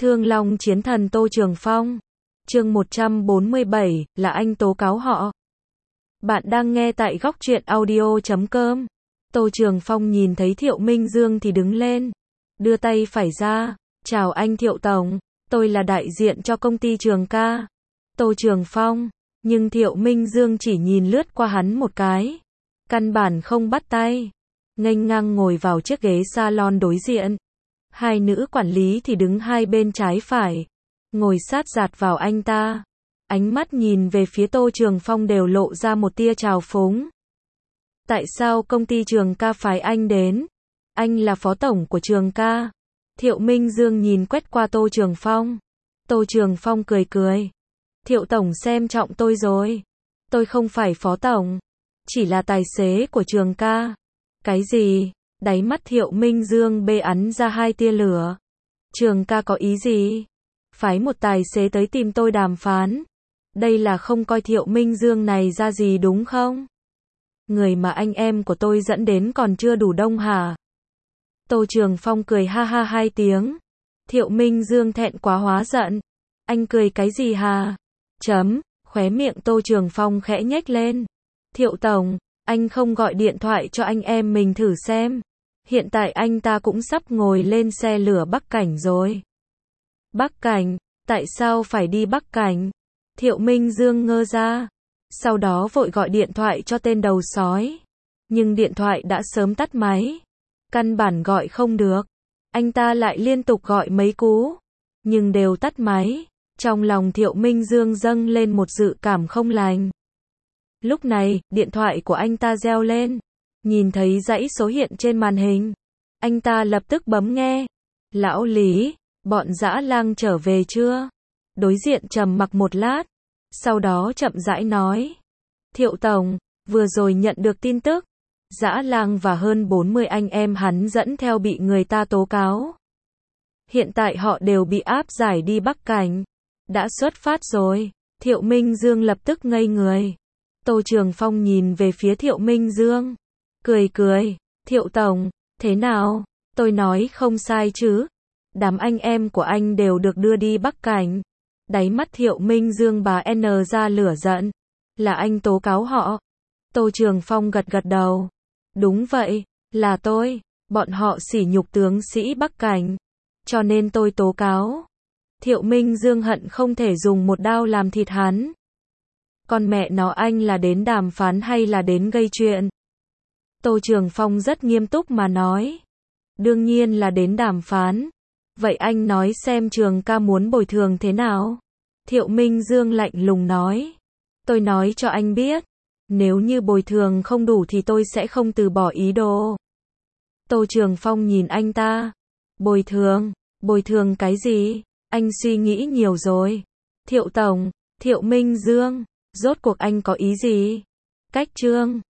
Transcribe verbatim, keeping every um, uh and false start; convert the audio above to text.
Thương Long chiến thần Tô Trường Phong. Chương một trăm bốn mươi bảy, là anh tố cáo họ. Bạn đang nghe tại góc truyện audio chấm com. Tô Trường Phong nhìn thấy Thiệu Minh Dương thì đứng lên, đưa tay phải ra, chào anh Thiệu Tổng, tôi là đại diện cho công ty Trường Ca. Tô Trường Phong, nhưng Thiệu Minh Dương chỉ nhìn lướt qua hắn một cái, căn bản không bắt tay, nghênh ngang ngồi vào chiếc ghế salon đối diện. Hai nữ quản lý thì đứng hai bên trái phải, ngồi sát dạt vào anh ta. Ánh mắt nhìn về phía Tô Trường Phong đều lộ ra một tia trào phúng. Tại sao công ty Trường Ca phái anh đến? Anh là phó tổng của Trường Ca. Thiệu Minh Dương nhìn quét qua Tô Trường Phong. Tô Trường Phong cười cười. Thiệu tổng xem trọng tôi rồi. Tôi không phải phó tổng, chỉ là tài xế của Trường Ca. Cái gì? Đáy mắt Thiệu Minh Dương bê ắn ra hai tia lửa. Trường Ca có ý gì? Phái một tài xế tới tìm tôi đàm phán. Đây là không coi Thiệu Minh Dương này ra gì đúng không? Người mà anh em của tôi dẫn đến còn chưa đủ đông hả? Tô Trường Phong cười ha ha hai tiếng. Thiệu Minh Dương thẹn quá hóa giận. Anh cười cái gì hả? Chấm, khóe miệng Tô Trường Phong khẽ nhếch lên. Thiệu tổng, anh không gọi điện thoại cho anh em mình thử xem. Hiện tại anh ta cũng sắp ngồi lên xe lửa Bắc Cảnh rồi. Bắc Cảnh? Tại sao phải đi Bắc Cảnh? Thiệu Minh Dương ngơ ra. Sau đó vội gọi điện thoại cho tên đầu sói. Nhưng điện thoại đã sớm tắt máy. Căn bản gọi không được. Anh ta lại liên tục gọi mấy cú, nhưng đều tắt máy. Trong lòng Thiệu Minh Dương dâng lên một dự cảm không lành. Lúc này, điện thoại của anh ta reo lên. Nhìn thấy dãy số hiện trên màn hình, anh ta lập tức bấm nghe. Lão Lý, bọn dã lang trở về chưa? Đối diện trầm mặc một lát, sau đó chậm rãi nói. Thiệu tổng, vừa rồi nhận được tin tức, dã lang và hơn bốn mươi anh em hắn dẫn theo bị người ta tố cáo. Hiện tại họ đều bị áp giải đi Bắc Cảnh. Đã xuất phát rồi. Thiệu Minh Dương lập tức ngây người. Tô Trường Phong nhìn về phía Thiệu Minh Dương, cười cười. Thiệu tổng, thế nào? Tôi nói không sai chứ? Đám anh em của anh đều được đưa đi Bắc Cảnh. Đáy mắt Thiệu Minh Dương bà N ra lửa giận. Là anh tố cáo họ. Tô Trường Phong gật gật đầu. Đúng vậy, là tôi. Bọn họ sỉ nhục tướng sĩ Bắc Cảnh, cho nên tôi tố cáo. Thiệu Minh Dương hận không thể dùng một đao làm thịt hắn. Con mẹ nó, anh là đến đàm phán hay là đến gây chuyện? Tô Trường Phong rất nghiêm túc mà nói. Đương nhiên là đến đàm phán. Vậy anh nói xem Trường Ca muốn bồi thường thế nào? Thiệu Minh Dương lạnh lùng nói. Tôi nói cho anh biết, nếu như bồi thường không đủ thì tôi sẽ không từ bỏ ý đồ. Tô Trường Phong nhìn anh ta. Bồi thường? Bồi thường cái gì? Anh suy nghĩ nhiều rồi. Thiệu tổng, Thiệu Minh Dương, rốt cuộc anh có ý gì? Cách trương.